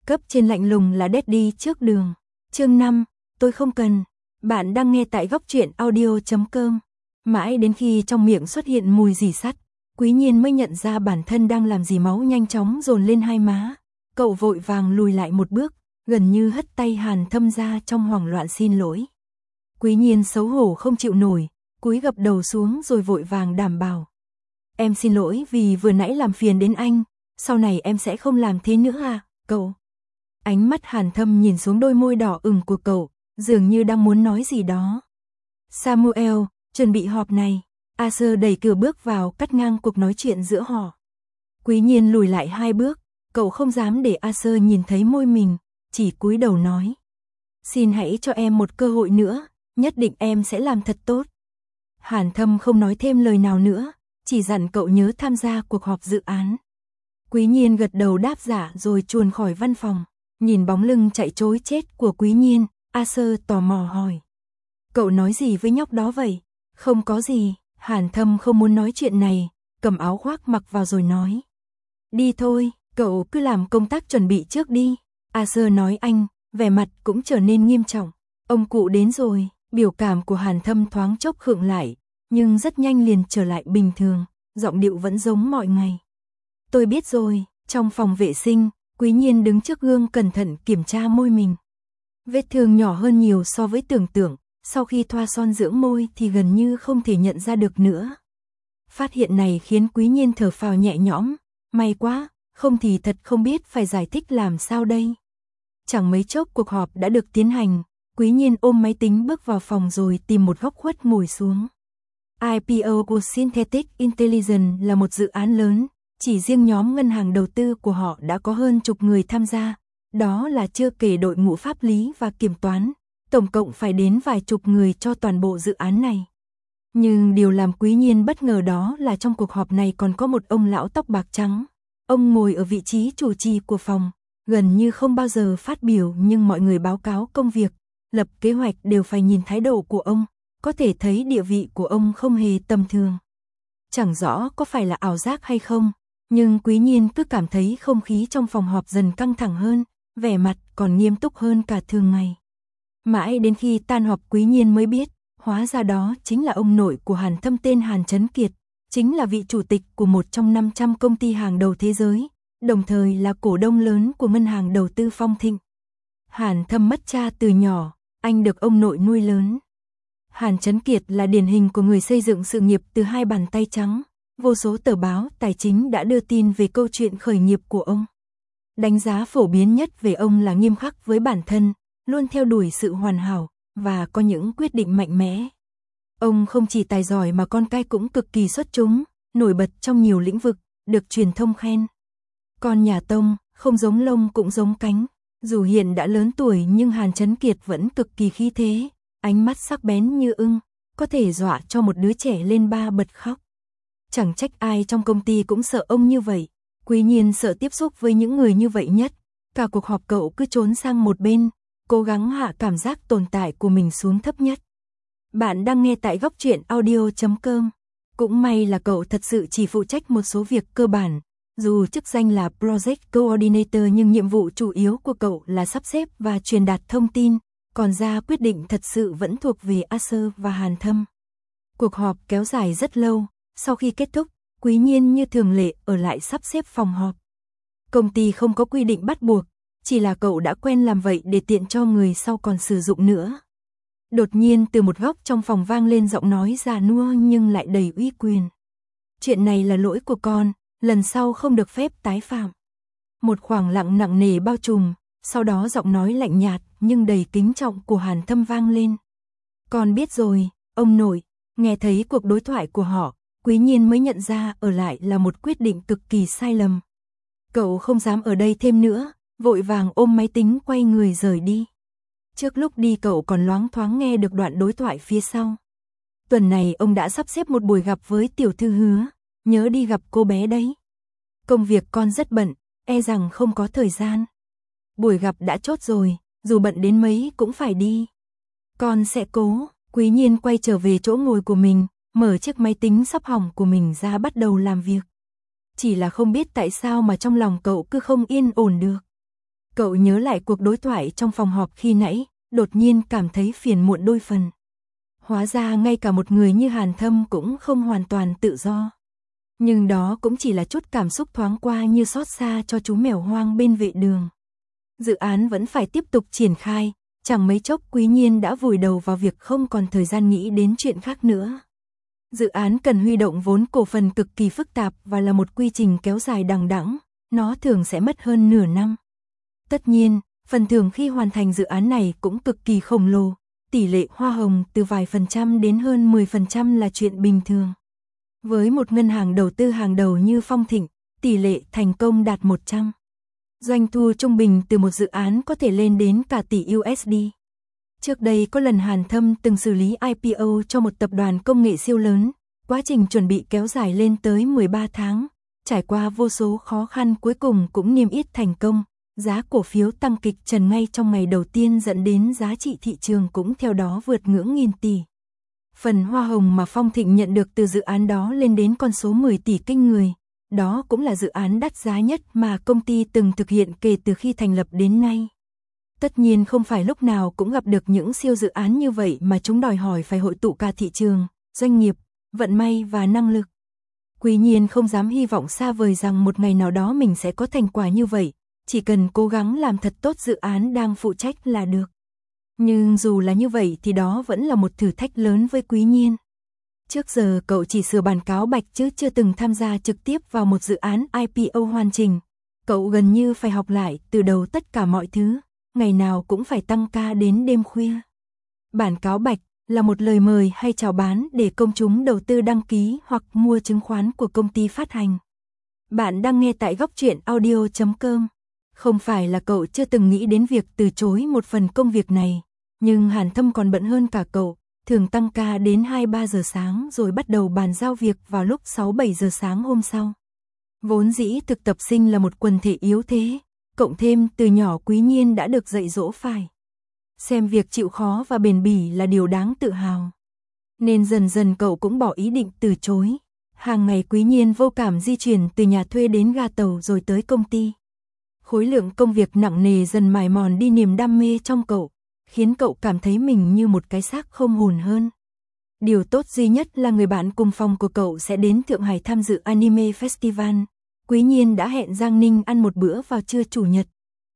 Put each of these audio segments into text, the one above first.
Cấp trên lạnh lùng là Daddy trước đường. Chương 5, tôi không cần. Bạn đang nghe tại góc truyện audio.com. Mãi đến khi trong miệng xuất hiện mùi rỉ sắt, Quý Nhiên mới nhận ra bản thân đang làm gì, máu nhanh chóng dồn lên hai má. Cậu vội vàng lùi lại một bước, gần như hất tay Hàn Thâm ra trong hoảng loạn xin lỗi. Quý Nhiên xấu hổ không chịu nổi, cúi gập đầu xuống rồi vội vàng đảm bảo. Em xin lỗi vì vừa nãy làm phiền đến anh, sau này em sẽ không làm thế nữa à, cậu. Ánh mắt Hàn Thâm nhìn xuống đôi môi đỏ ửng của cậu, dường như đang muốn nói gì đó. Samuel, chuẩn bị họp này. Acer đẩy cửa bước vào, cắt ngang cuộc nói chuyện giữa họ. Quý Nhiên lùi lại hai bước, cậu không dám để Acer nhìn thấy môi mình, chỉ cúi đầu nói. Xin hãy cho em một cơ hội nữa, nhất định em sẽ làm thật tốt. Hàn Thâm không nói thêm lời nào nữa, chỉ dặn cậu nhớ tham gia cuộc họp dự án. Quý Nhiên gật đầu đáp dạ rồi chuồn khỏi văn phòng. Nhìn bóng lưng chạy trối chết của Quý Nhiên, Acer tò mò hỏi. Cậu nói gì với nhóc đó vậy? Không có gì, Hàn Thâm không muốn nói chuyện này, cầm áo khoác mặc vào rồi nói. Đi thôi, cậu cứ làm công tác chuẩn bị trước đi. Acer nói anh, vẻ mặt cũng trở nên nghiêm trọng. Ông cụ đến rồi, biểu cảm của Hàn Thâm thoáng chốc khựng lại, nhưng rất nhanh liền trở lại bình thường, giọng điệu vẫn giống mọi ngày. Tôi biết rồi. Trong phòng vệ sinh, Quý Nhiên đứng trước gương cẩn thận kiểm tra môi mình. Vết thương nhỏ hơn nhiều so với tưởng tượng, sau khi thoa son dưỡng môi thì gần như không thể nhận ra được nữa. Phát hiện này khiến Quý Nhiên thở phào nhẹ nhõm, may quá, không thì thật không biết phải giải thích làm sao đây. Chẳng mấy chốc cuộc họp đã được tiến hành, Quý Nhiên ôm máy tính bước vào phòng rồi tìm một góc khuất ngồi xuống. IPO của Synthetic Intelligence là một dự án lớn, chỉ riêng nhóm ngân hàng đầu tư của họ đã có hơn chục người tham gia, đó là chưa kể đội ngũ pháp lý và kiểm toán, tổng cộng phải đến vài chục người cho toàn bộ dự án này. Nhưng điều làm Quý Nhiên bất ngờ đó là trong cuộc họp này còn có một ông lão tóc bạc trắng. Ông ngồi ở vị trí chủ trì của phòng, gần như không bao giờ phát biểu nhưng mọi người báo cáo công việc, lập kế hoạch đều phải nhìn thái độ của ông, có thể thấy địa vị của ông không hề tầm thường. Chẳng rõ có phải là ảo giác hay không, nhưng Quý Nhiên cứ cảm thấy không khí trong phòng họp dần căng thẳng hơn, vẻ mặt còn nghiêm túc hơn cả thường ngày. Mãi đến khi tan họp Quý Nhiên mới biết, hóa ra đó chính là ông nội của Hàn Thâm tên Hàn Chấn Kiệt, chính là vị chủ tịch của một trong 500 công ty hàng đầu thế giới, đồng thời là cổ đông lớn của ngân hàng đầu tư Phong Thịnh. Hàn Thâm mất cha từ nhỏ, anh được ông nội nuôi lớn. Hàn Chấn Kiệt là điển hình của người xây dựng sự nghiệp từ hai bàn tay trắng, vô số tờ báo tài chính đã đưa tin về câu chuyện khởi nghiệp của ông. Đánh giá phổ biến nhất về ông là nghiêm khắc với bản thân, luôn theo đuổi sự hoàn hảo, và có những quyết định mạnh mẽ. Ông không chỉ tài giỏi mà con cái cũng cực kỳ xuất chúng, nổi bật trong nhiều lĩnh vực, được truyền thông khen. Con nhà Tông, không giống lông cũng giống cánh, dù hiện đã lớn tuổi nhưng Hàn Chấn Kiệt vẫn cực kỳ khí thế, ánh mắt sắc bén như ưng, có thể dọa cho một đứa trẻ lên ba bật khóc. Chẳng trách ai trong công ty cũng sợ ông như vậy, Quý Nhiên sợ tiếp xúc với những người như vậy nhất, cả cuộc họp cậu cứ trốn sang một bên, cố gắng hạ cảm giác tồn tại của mình xuống thấp nhất. Bạn đang nghe tại góc truyện audio.com. Cũng may là cậu thật sự chỉ phụ trách một số việc cơ bản, dù chức danh là Project Coordinator nhưng nhiệm vụ chủ yếu của cậu là sắp xếp và truyền đạt thông tin, còn ra quyết định thật sự vẫn thuộc về Acer và Hàn Thâm. Cuộc họp kéo dài rất lâu, sau khi kết thúc, Quý Nhiên như thường lệ ở lại sắp xếp phòng họp. Công ty không có quy định bắt buộc, chỉ là cậu đã quen làm vậy để tiện cho người sau còn sử dụng nữa. Đột nhiên từ một góc trong phòng vang lên giọng nói già nua nhưng lại đầy uy quyền. Chuyện này là lỗi của con, lần sau không được phép tái phạm. Một khoảng lặng nặng nề bao trùm, sau đó giọng nói lạnh nhạt nhưng đầy kính trọng của Hàn Thâm vang lên. Con biết rồi, ông nội. Nghe thấy cuộc đối thoại của họ, Quý Nhiên mới nhận ra ở lại là một quyết định cực kỳ sai lầm. Cậu không dám ở đây thêm nữa, vội vàng ôm máy tính quay người rời đi. Trước lúc đi cậu còn loáng thoáng nghe được đoạn đối thoại phía sau. Tuần này ông đã sắp xếp một buổi gặp với tiểu thư Hứa, nhớ đi gặp cô bé đấy. Công việc con rất bận, e rằng không có thời gian. Buổi gặp đã chốt rồi, dù bận đến mấy cũng phải đi. Con sẽ cố. Quý Nhiên quay trở về chỗ ngồi của mình, mở chiếc máy tính sắp hỏng của mình ra bắt đầu làm việc. Chỉ là không biết tại sao mà trong lòng cậu cứ không yên ổn được. Cậu nhớ lại cuộc đối thoại trong phòng họp khi nãy, đột nhiên cảm thấy phiền muộn đôi phần. Hóa ra ngay cả một người như Hàn Thâm cũng không hoàn toàn tự do. Nhưng đó cũng chỉ là chút cảm xúc thoáng qua như xót xa cho chú mèo hoang bên vệ đường. Dự án vẫn phải tiếp tục triển khai, chẳng mấy chốc Quý Nhiên đã vùi đầu vào việc không còn thời gian nghĩ đến chuyện khác nữa. Dự án cần huy động vốn cổ phần cực kỳ phức tạp và là một quy trình kéo dài đằng đẵng, nó thường sẽ mất hơn nửa năm. Tất nhiên, phần thưởng khi hoàn thành dự án này cũng cực kỳ khổng lồ, tỷ lệ hoa hồng từ vài % đến hơn 10% là chuyện bình thường. Với một ngân hàng đầu tư hàng đầu như Phong Thịnh, tỷ lệ thành công đạt 100. Doanh thu trung bình từ một dự án có thể lên đến cả tỷ USD. Trước đây có lần Hàn Thâm từng xử lý IPO cho một tập đoàn công nghệ siêu lớn, quá trình chuẩn bị kéo dài lên tới 13 tháng, trải qua vô số khó khăn cuối cùng cũng niêm yết thành công, giá cổ phiếu tăng kịch trần ngay trong ngày đầu tiên dẫn đến giá trị thị trường cũng theo đó vượt ngưỡng nghìn tỷ. Phần hoa hồng mà Phong Thịnh nhận được từ dự án đó lên đến con số 10 tỷ kinh người. Đó cũng là dự án đắt giá nhất mà công ty từng thực hiện kể từ khi thành lập đến nay. Tất nhiên không phải lúc nào cũng gặp được những siêu dự án như vậy mà chúng đòi hỏi phải hội tụ cả thị trường, doanh nghiệp, vận may và năng lực. Quý Nhiên không dám hy vọng xa vời rằng một ngày nào đó mình sẽ có thành quả như vậy, chỉ cần cố gắng làm thật tốt dự án đang phụ trách là được. Nhưng dù là như vậy thì đó vẫn là một thử thách lớn với Quý Nhiên. Trước giờ cậu chỉ sửa bản cáo bạch chứ chưa từng tham gia trực tiếp vào một dự án IPO hoàn chỉnh. Cậu gần như phải học lại từ đầu tất cả mọi thứ, ngày nào cũng phải tăng ca đến đêm khuya. Bản cáo bạch là một lời mời hay chào bán để công chúng đầu tư đăng ký hoặc mua chứng khoán của công ty phát hành. Bạn đang nghe tại góc truyện audio.com. Không phải là cậu chưa từng nghĩ đến việc từ chối một phần công việc này, nhưng Hàn Thâm còn bận hơn cả cậu, thường tăng ca đến 2-3 giờ sáng rồi bắt đầu bàn giao việc vào lúc 6-7 giờ sáng hôm sau. Vốn dĩ thực tập sinh là một quần thể yếu thế, cộng thêm từ nhỏ Quý Nhiên đã được dạy dỗ phải xem việc chịu khó và bền bỉ là điều đáng tự hào. Nên dần dần cậu cũng bỏ ý định từ chối. Hàng ngày Quý Nhiên vô cảm di chuyển từ nhà thuê đến ga tàu rồi tới công ty. Khối lượng công việc nặng nề dần mài mòn đi niềm đam mê trong cậu, khiến cậu cảm thấy mình như một cái xác không hồn hơn. Điều tốt duy nhất là người bạn cùng phòng của cậu sẽ đến Thượng Hải tham dự Anime Festival. Quý Nhiên đã hẹn Giang Ninh ăn một bữa vào trưa chủ nhật.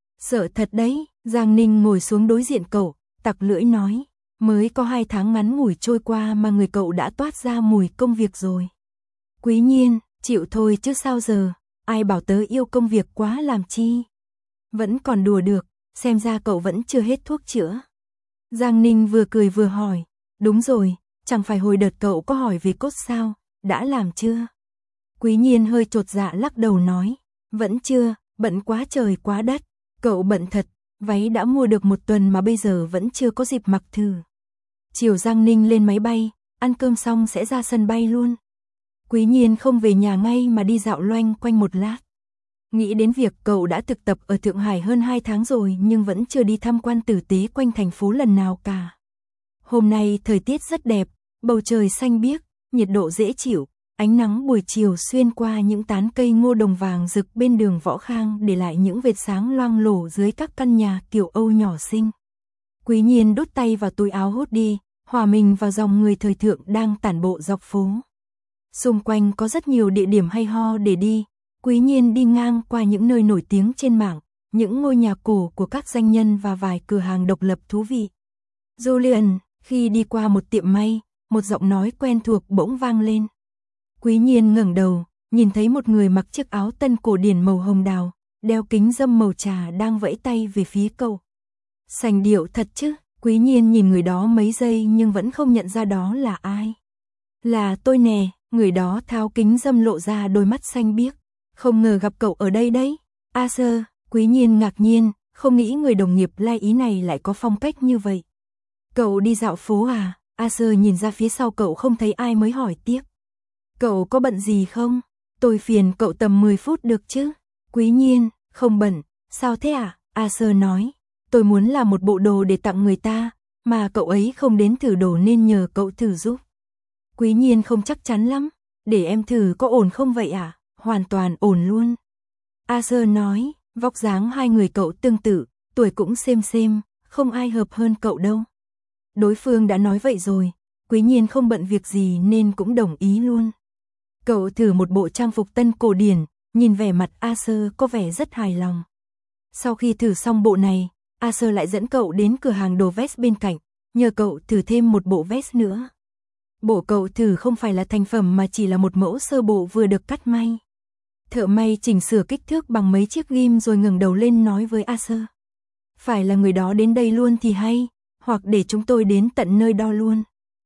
Sợ thật đấy, Giang Ninh ngồi xuống đối diện cậu, tặc lưỡi nói, mới có 2 tháng ngắn ngủi trôi qua mà người cậu đã toát ra mùi công việc rồi. Quý Nhiên, chịu thôi chứ sao giờ, ai bảo tớ yêu công việc quá làm chi. Vẫn còn đùa được, xem ra cậu vẫn chưa hết thuốc chữa. Giang Ninh vừa cười vừa hỏi, đúng rồi, chẳng phải hồi đợt cậu có hỏi về cốt sao, đã làm chưa? Quý Nhiên hơi chột dạ lắc đầu nói, vẫn chưa, bận quá trời quá đất, cậu bận thật, váy đã mua được 1 tuần mà bây giờ vẫn chưa có dịp mặc thử. Chiều Giang Ninh lên máy bay, ăn cơm xong sẽ ra sân bay luôn. Quý Nhiên không về nhà ngay mà đi dạo loanh quanh một lát. Nghĩ đến việc cậu đã thực tập ở Thượng Hải hơn 2 tháng rồi nhưng vẫn chưa đi tham quan tử tế quanh thành phố lần nào cả. Hôm nay thời tiết rất đẹp, bầu trời xanh biếc, nhiệt độ dễ chịu, ánh nắng buổi chiều xuyên qua những tán cây ngô đồng vàng rực bên đường Võ Khang để lại những vệt sáng loang lổ dưới các căn nhà kiểu Âu nhỏ xinh. Quý Nhiên đút tay vào túi áo hốt đi, hòa mình vào dòng người thời thượng đang tản bộ dọc phố. Xung quanh có rất nhiều địa điểm hay ho để đi. Quý Nhiên đi ngang qua những nơi nổi tiếng trên mạng, những ngôi nhà cổ của các danh nhân và vài cửa hàng độc lập thú vị. Julian, khi đi qua một tiệm may, một giọng nói quen thuộc bỗng vang lên. Quý Nhiên ngẩng đầu, nhìn thấy một người mặc chiếc áo tân cổ điển màu hồng đào, đeo kính râm màu trà đang vẫy tay về phía cậu. Sành điệu thật chứ, Quý Nhiên nhìn người đó mấy giây nhưng vẫn không nhận ra đó là ai. Là tôi nè, người đó tháo kính râm lộ ra đôi mắt xanh biếc. Không ngờ gặp cậu ở đây đấy. Sir, Quý Nhiên ngạc nhiên, không nghĩ người đồng nghiệp lai ý này lại có phong cách như vậy. Cậu đi dạo phố à? Sir nhìn ra phía sau cậu không thấy ai mới hỏi tiếp. Cậu có bận gì không? Tôi phiền cậu tầm 10 phút được chứ? Quý Nhiên, không bận, sao thế à? Sir nói, tôi muốn làm một bộ đồ để tặng người ta, mà cậu ấy không đến thử đồ nên nhờ cậu thử giúp. Quý Nhiên không chắc chắn lắm, để em thử có ổn không vậy à? Hoàn toàn ổn luôn. Sir nói, Vóc dáng hai người cậu tương tự, tuổi cũng xem, không ai hợp hơn cậu đâu. Đối phương đã nói vậy rồi, Quý Nhiên không bận việc gì nên cũng đồng ý luôn. Cậu thử một bộ trang phục tân cổ điển, nhìn vẻ mặt Acer có vẻ rất hài lòng. Sau khi thử xong bộ này, Acer lại dẫn cậu đến cửa hàng đồ vest bên cạnh, nhờ cậu thử thêm một bộ vest nữa. Bộ cậu thử không phải là thành phẩm mà chỉ là một mẫu sơ bộ vừa được cắt may. Thợ may chỉnh sửa kích thước bằng mấy chiếc ghim rồi ngẩng đầu lên nói với Acer. Phải là người đó đến đây luôn thì hay, hoặc để chúng tôi đến tận nơi đo luôn.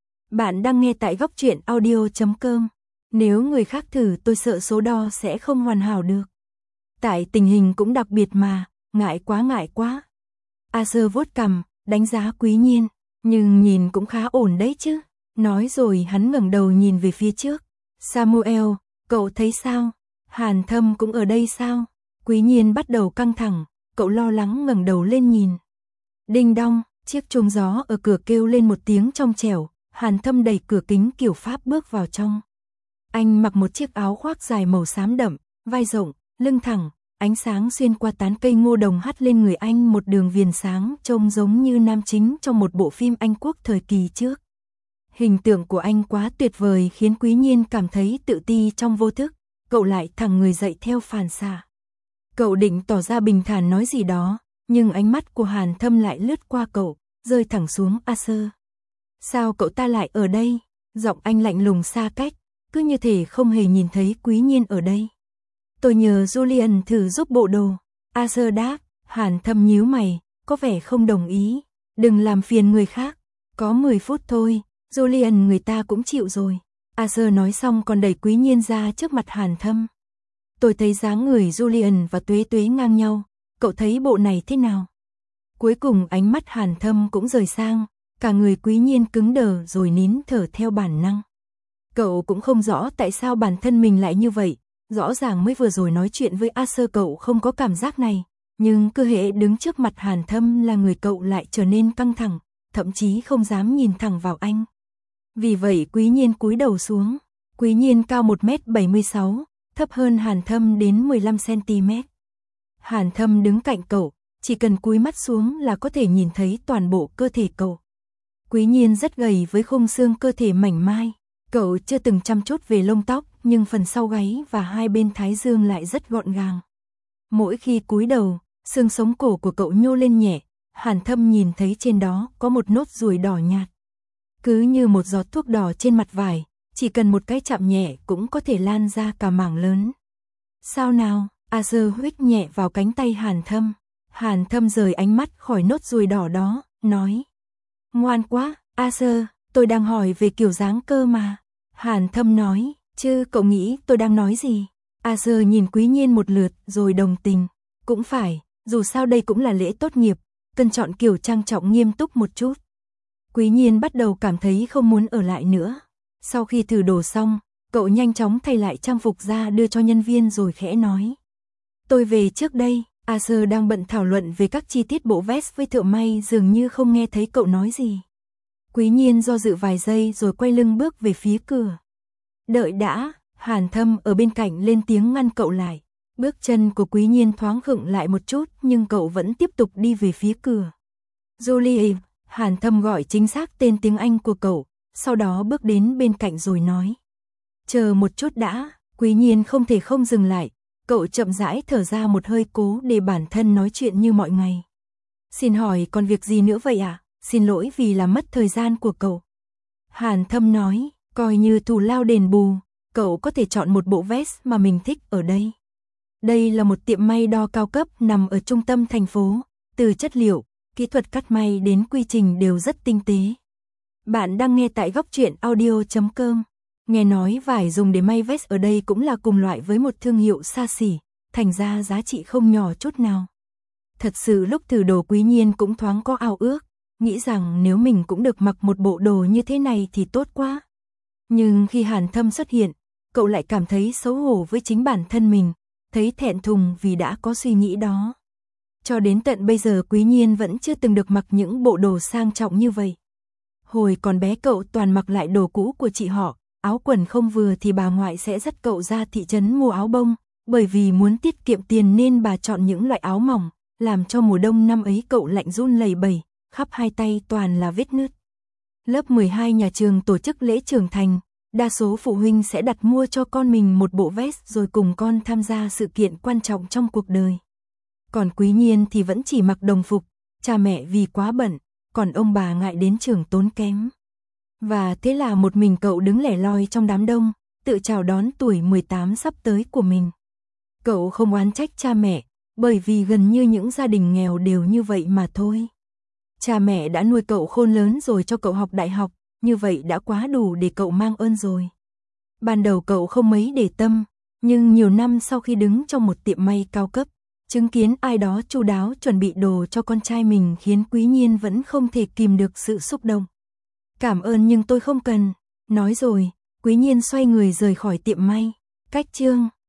Bạn đang nghe tại góc truyện audio.com. Nếu người khác thử tôi sợ số đo sẽ không hoàn hảo được. Tại tình hình cũng đặc biệt mà, ngại quá. Acer vuốt cằm, đánh giá Quý Nhiên, nhưng nhìn cũng khá ổn đấy chứ. Nói rồi hắn ngẩng đầu nhìn về phía trước. Samuel, cậu thấy sao? Hàn Thâm cũng ở đây sao? Quý Nhiên bắt đầu căng thẳng, cậu lo lắng ngẩng đầu lên nhìn. Đinh đong, chiếc chuông gió ở cửa kêu lên một tiếng trong trẻo, Hàn Thâm đẩy cửa kính kiểu Pháp bước vào trong. Anh mặc một chiếc áo khoác dài màu xám đậm, vai rộng, lưng thẳng, ánh sáng xuyên qua tán cây ngô đồng hắt lên người anh một đường viền sáng trông giống như nam chính trong một bộ phim Anh Quốc thời kỳ trước. Hình tượng của anh quá tuyệt vời khiến Quý Nhiên cảm thấy tự ti trong vô thức, cậu lại thẳng người dậy theo phản xạ. Cậu định tỏ ra bình thản nói gì đó, nhưng ánh mắt của Hàn Thâm lại lướt qua cậu, rơi thẳng xuống Acer. Sao cậu ta lại ở đây? Giọng anh lạnh lùng xa cách, cứ như thể không hề nhìn thấy Quý Nhiên ở đây. Tôi nhờ Julian thử giúp bộ đồ. Acer đáp, Hàn Thâm nhíu mày, có vẻ không đồng ý. Đừng làm phiền người khác, có 10 phút thôi, Julian người ta cũng chịu rồi. Acer nói xong còn đẩy Quý Nhiên ra trước mặt Hàn Thâm. Tôi thấy dáng người Julian và Tuế Tuế ngang nhau, cậu thấy bộ này thế nào? Cuối cùng ánh mắt Hàn Thâm cũng rời sang, cả người Quý Nhiên cứng đờ rồi nín thở theo bản năng. Cậu cũng không rõ tại sao bản thân mình lại như vậy, rõ ràng mới vừa rồi nói chuyện với Acer cậu không có cảm giác này, nhưng cứ hễ đứng trước mặt Hàn Thâm là người cậu lại trở nên căng thẳng, thậm chí không dám nhìn thẳng vào anh. Vì vậy Quý Nhiên cúi đầu xuống, Quý Nhiên cao 1m76, thấp hơn Hàn Thâm đến 15cm. Hàn Thâm đứng cạnh cậu, chỉ cần cúi mắt xuống là có thể nhìn thấy toàn bộ cơ thể cậu. Quý Nhiên rất gầy với khung xương cơ thể mảnh mai, cậu chưa từng chăm chút về lông tóc, nhưng phần sau gáy và hai bên thái dương lại rất gọn gàng. Mỗi khi cúi đầu, xương sống cổ của cậu nhô lên nhẹ, Hàn Thâm nhìn thấy trên đó có một nốt ruồi đỏ nhạt. Cứ như một giọt thuốc đỏ trên mặt vải, chỉ cần một cái chạm nhẹ cũng có thể lan ra cả mảng lớn. Sao nào? Acer huých nhẹ vào cánh tay Hàn Thâm. Hàn Thâm rời ánh mắt khỏi nốt ruồi đỏ đó, nói. Ngoan quá, Acer, tôi đang hỏi về kiểu dáng cơ mà. Hàn Thâm nói, chứ cậu nghĩ tôi đang nói gì? Acer nhìn Quý Nhiên một lượt rồi đồng tình. Cũng phải, dù sao đây cũng là lễ tốt nghiệp, cần chọn kiểu trang trọng nghiêm túc một chút. Quý Nhiên bắt đầu cảm thấy không muốn ở lại nữa. Sau khi thử đồ xong, cậu nhanh chóng thay lại trang phục ra đưa cho nhân viên rồi khẽ nói. Tôi về trước đây. Acer đang bận thảo luận về các chi tiết bộ vest với thợ may dường như không nghe thấy cậu nói gì. Quý Nhiên do dự vài giây rồi quay lưng bước về phía cửa. Đợi đã, Hàn Thâm ở bên cạnh lên tiếng ngăn cậu lại. Bước chân của Quý Nhiên thoáng khựng lại một chút nhưng cậu vẫn tiếp tục đi về phía cửa. Julie, Hàn Thâm gọi chính xác tên tiếng Anh của cậu, sau đó bước đến bên cạnh rồi nói. Chờ một chút đã, Quý Nhiên không thể không dừng lại. Cậu chậm rãi thở ra một hơi cố để bản thân nói chuyện như mọi ngày. Xin hỏi còn việc gì nữa vậy ạ? Xin lỗi vì làm mất thời gian của cậu. Hàn Thâm nói, coi như thù lao đền bù, cậu có thể chọn một bộ vest mà mình thích ở đây. Đây là một tiệm may đo cao cấp nằm ở trung tâm thành phố, từ chất liệu, kỹ thuật cắt may đến quy trình đều rất tinh tế. Bạn đang nghe tại góc truyện audio.com. Nghe nói vải dùng để may vest ở đây cũng là cùng loại với một thương hiệu xa xỉ, thành ra giá trị không nhỏ chút nào. Thật sự lúc thử đồ Quý Nhiên cũng thoáng có ao ước, nghĩ rằng nếu mình cũng được mặc một bộ đồ như thế này thì tốt quá. Nhưng khi Hàn Thâm xuất hiện, cậu lại cảm thấy xấu hổ với chính bản thân mình, thấy thẹn thùng vì đã có suy nghĩ đó. Cho đến tận bây giờ Quý Nhiên vẫn chưa từng được mặc những bộ đồ sang trọng như vậy. Hồi còn bé cậu toàn mặc lại đồ cũ của chị họ. Áo quần không vừa thì bà ngoại sẽ dắt cậu ra thị trấn mua áo bông, Bởi vì muốn tiết kiệm tiền nên bà chọn những loại áo mỏng, làm cho mùa đông năm ấy cậu lạnh run lẩy bẩy, khắp hai tay toàn là vết nứt. Lớp 12 nhà trường tổ chức lễ trưởng thành, đa số phụ huynh sẽ đặt mua cho con mình một bộ vest rồi cùng con tham gia sự kiện quan trọng trong cuộc đời. Còn Quý Nhiên thì vẫn chỉ mặc đồng phục, cha mẹ vì quá bận, còn ông bà ngại đến trường tốn kém. Và thế là một mình cậu đứng lẻ loi trong đám đông, tự chào đón tuổi 18 sắp tới của mình. Cậu không oán trách cha mẹ, bởi vì gần như những gia đình nghèo đều như vậy mà thôi. Cha mẹ đã nuôi cậu khôn lớn rồi cho cậu học đại học, như vậy đã quá đủ để cậu mang ơn rồi. Ban đầu cậu không mấy để tâm, nhưng nhiều năm sau khi đứng trong một tiệm may cao cấp, chứng kiến ai đó chu đáo chuẩn bị đồ cho con trai mình khiến Quý Nhiên vẫn không thể kìm được sự xúc động. Cảm ơn nhưng tôi không cần, nói rồi, Quý Nhiên xoay người rời khỏi tiệm may. Cách chương